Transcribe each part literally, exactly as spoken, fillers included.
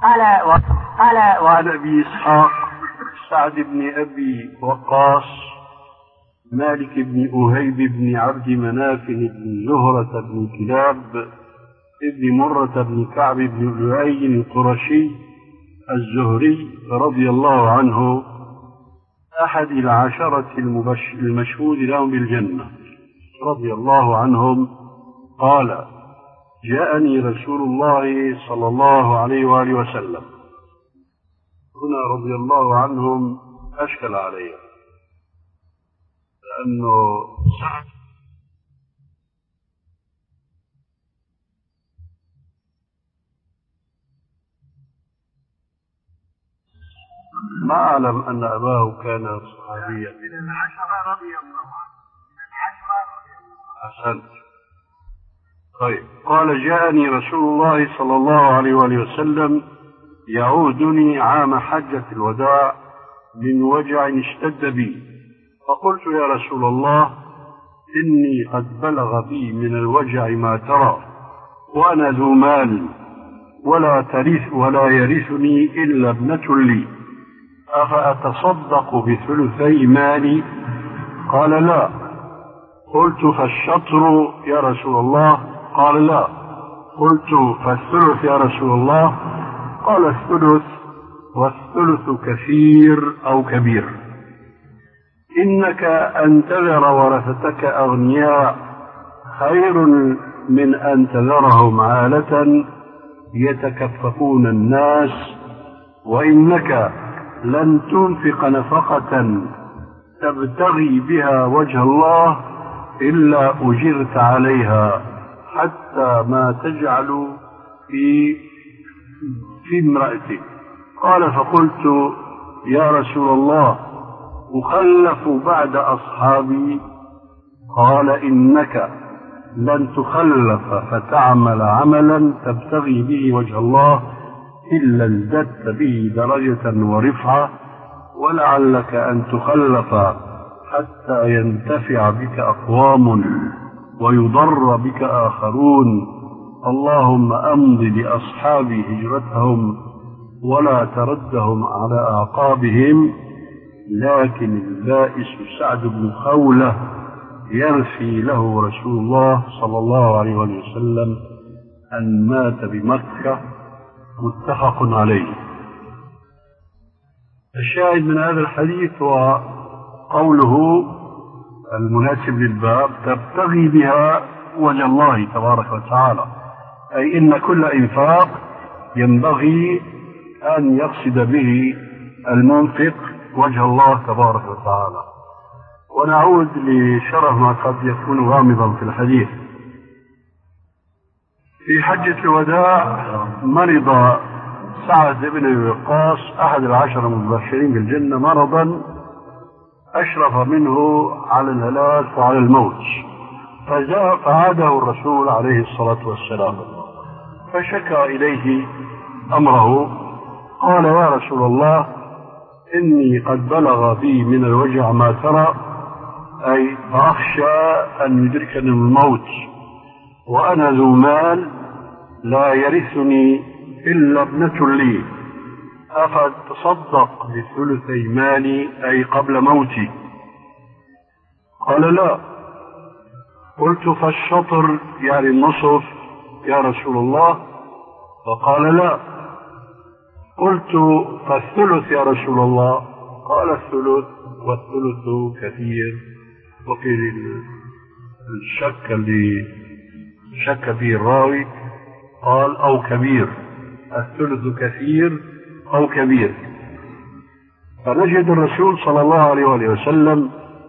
قال و... قال وعن أبي إسحاق سعد بن أبي وقاص مالك بن أهيب بن عبد مناف بن زهرة بن كلاب ابن مرة بن كعب بن لؤي القرشي الزهري رضي الله عنه أحد العشرة المشهود لهم بالجنة رضي الله عنهم قال: جاءني رسول الله صلى الله عليه وآله وسلم. هنا رضي الله عنهم أشكل عليه لأنه سعد ما أعلم أن أباه كان صحابيا. من العشرة رضي الله عنه. من العشرة رضي الله عنه. أحسنت. طيب. قال: جاءني رسول الله صلى الله عليه وآله وسلم يعودني عام حجة الوداع من وجع اشتد بي، فقلت: يا رسول الله، إني قد بلغ بي من الوجع ما ترى، وأنا ذو مال ولا ترث ولا يرثني إلا ابنة لي، أفأتصدق بثلثي مالي؟ قال: لا. قلت: فالشطر يا رسول الله؟ قال: لا. قلت: فالثلث يا رسول الله؟ قال: الثلث، والثلث كثير أو كبير. إنك أن تذر ورثتك أغنياء خير من أن تذرهم عالة يتكففون الناس، وإنك لن تنفق نفقة تبتغي بها وجه الله إلا أجرت عليها، حتى ما تجعل في في امرأتك. قال: فقلت: يا رسول الله، أخلف بعد أصحابي؟ قال: إنك لن تخلف فتعمل عملا تبتغي به وجه الله إلا ازددت به درجة ورفعة، ولعلك أن تخلف حتى ينتفع بك أقوام ويضر بك آخرون. اللهم أمض لأصحابي هجرتهم ولا تردهم على أعقابهم. لكن البائس سعد بن خولة يرثي له رسول الله صلى الله عليه وسلم أن مات بمكة، متفق عليه. الشاهد من هذا الحديث هو قوله المناسب للباب: تبتغي بها وجه الله تبارك وتعالى، أي إن كل إنفاق ينبغي أن يقصد به المنفق وجه الله تبارك وتعالى. ونعود لشرح ما قد يكون غامضا في الحديث. في حجة الوداع مرض سعد بن أبي وقاص أحد العشر المبشرين بالجنة مرضا أشرف منه على الهلاك وعلى الموت، فجاء فعاده الرسول عليه الصلاة والسلام فشكى إليه أمره. قال: يا رسول الله، إني قد بلغ بي من الوجع ما ترى، أي أخشى أن يدركني الموت، وأنا ذو مال لا يرثني إلا ابنة لي، أفتصدق بثلثي مالي أي قبل موتي؟ قال: لا. قلت: فالشطر يعني النصف يا رسول الله؟ فقال: لا. قلت: فالثلث يا رسول الله؟ قال: الثلث، والثلث كثير. وفي الشك اللي شك فيه الراوي قال: أو كبير، الثلث كثير أو كبير. فنجد الرسول صلى الله عليه وسلم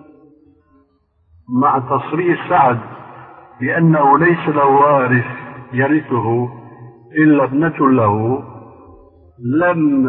مع تصريح سعد بأنه ليس له وارث يرثه إلا ابنة له، لم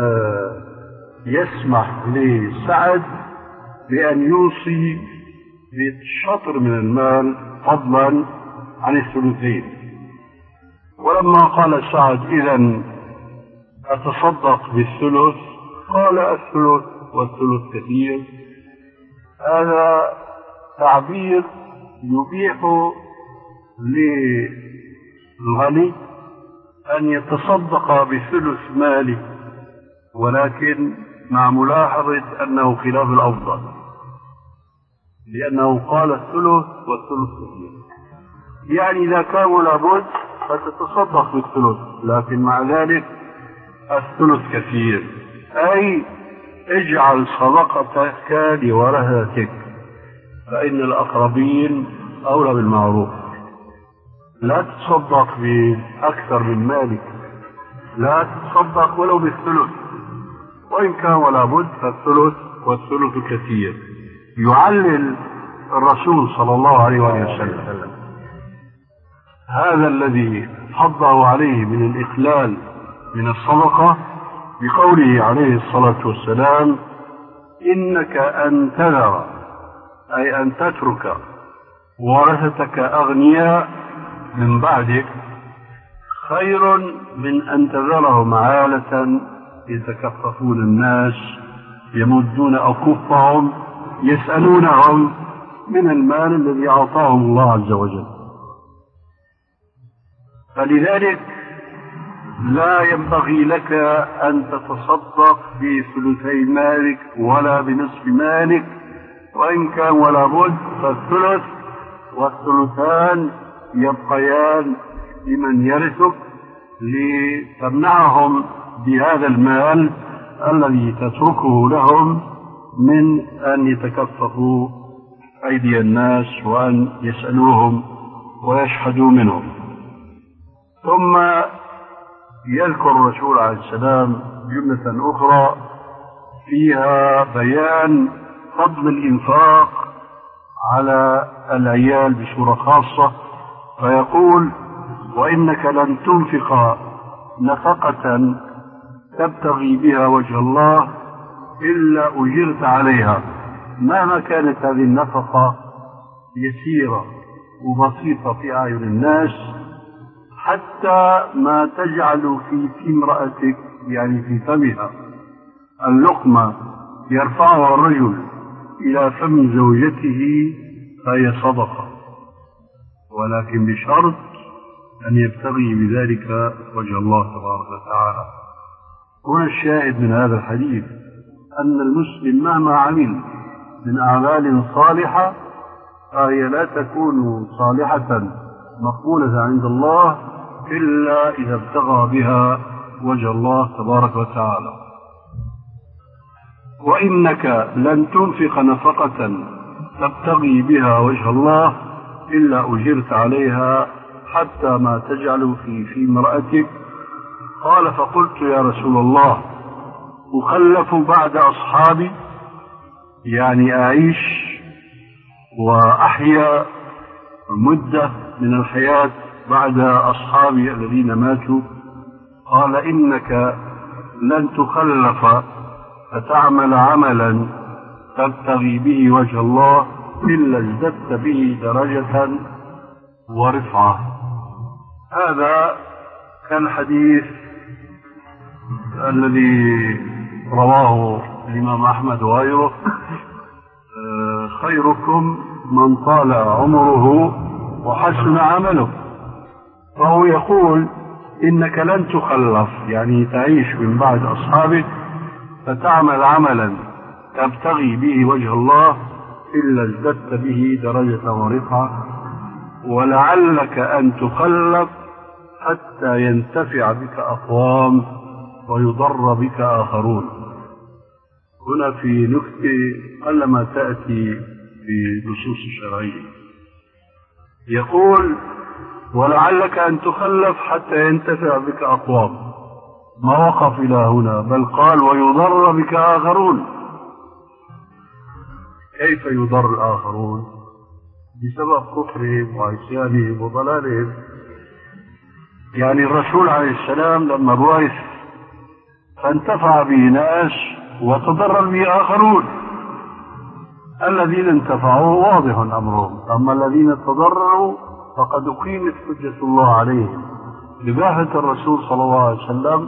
يسمح لسعد بأن يوصي بالشطر من المال فضلا عن الثلثين. ولما قال سعد: إذن أتصدق بالثلث؟ قال: الثلث، والثلث كثير. هذا تعبير يبيح للغني أن يتصدق بثلث ماله، ولكن مع ملاحظة أنه خلاف الأفضل، لأنه قال الثلث والثلث كثير. يعني إذا كان ولا بد فتتصدق بالثلث، لكن مع ذلك الثلث كثير، أي اجعل صدقتك لورثتك، فإن الأقربين أولى بالمعروف. لا تصدق بأكثر من مالك، لا تصدق ولو بالثلث، وإن كان ولا بد فالثلث والثلث كثير. يعلل الرسول صلى الله عليه وسلم هذا الذي حضه عليه من الإخلال من الصدقة بقوله عليه الصلاة والسلام: إنك أن تذر، أي أن تترك ورثتك أغنياء من بعدك خير من أن تذرهم عالة يتكففون الناس، يمدون أكفهم، يسألونهم من المال الذي أعطاهم الله عز وجل. فلذلك لا ينبغي لك أن تتصدق بثلثي مالك ولا بنصف مالك، وإن كان ولا بد فالثلث والثلثان يبقيان لمن يرثك لتمنعهم بهذا المال الذي تتركه لهم من أن يتكففوا أيدي الناس وأن يسألوهم ويشحدوا منهم. ثم يذكر الرسول عليه السلام جملة أخرى فيها بيان فضل الإنفاق على العيال بصورة خاصة، فيقول: وإنك لن تنفق نفقة تبتغي بها وجه الله إلا أجرت عليها، مهما كانت هذه النفقة يسيرة وبسيطة في أعين الناس، حتى ما تجعل في في امرأتك، يعني في فمها، اللقمة يرفعها الرجل إلى فم زوجته فهي صدقة، ولكن بشرط أن يبتغي بذلك وجه الله تبارك وتعالى. هنا الشاهد من هذا الحديث أن المسلم مهما عمل من أعمال صالحة فهي لا تكون صالحة مقبولة عند الله إلا إذا ابتغى بها وجه الله تبارك وتعالى. وإنك لن تنفق نفقة تبتغي بها وجه الله إلا أجرت عليها حتى ما تجعل في في امرأتك. قال: فقلت يا رسول الله أخلف بعد أصحابي، يعني أعيش وأحيا مدة من الحياة بعد أصحابي الذين ماتوا؟ قال: إنك لن تخلف فتعمل عملا تبتغي به وجه الله إلا ازددت به درجة ورفعة. هذا كان حديث الذي رواه الإمام أحمد وغيره: خيركم من طال عمره وحسن عمله. فهو يقول: إنك لن تخلف، يعني تعيش من بعد أصحابك فتعمل عملا تبتغي به وجه الله إلا ازددت به درجة ورفعة، ولعلك أن تخلف حتى ينتفع بك أقوام ويضر بك آخرون. هنا في نكتة قلما تأتي في نصوص الشرعية، يقول: ولعلك أن تخلف حتى ينتفع بك أقوام، ما وقف إلى هنا بل قال: ويضر بك آخرون. كيف يضر الآخرون؟ بسبب كفرهم وعصيانهم وضلالهم. يعني الرسول عليه السلام لما بعث فانتفع به ناس وتضرر به آخرون. الذين انتفعوا واضح أمرهم، أما الذين تضرروا فقد أقيمت حجة الله عليهم. لباحة الرسول صلى الله عليه وسلم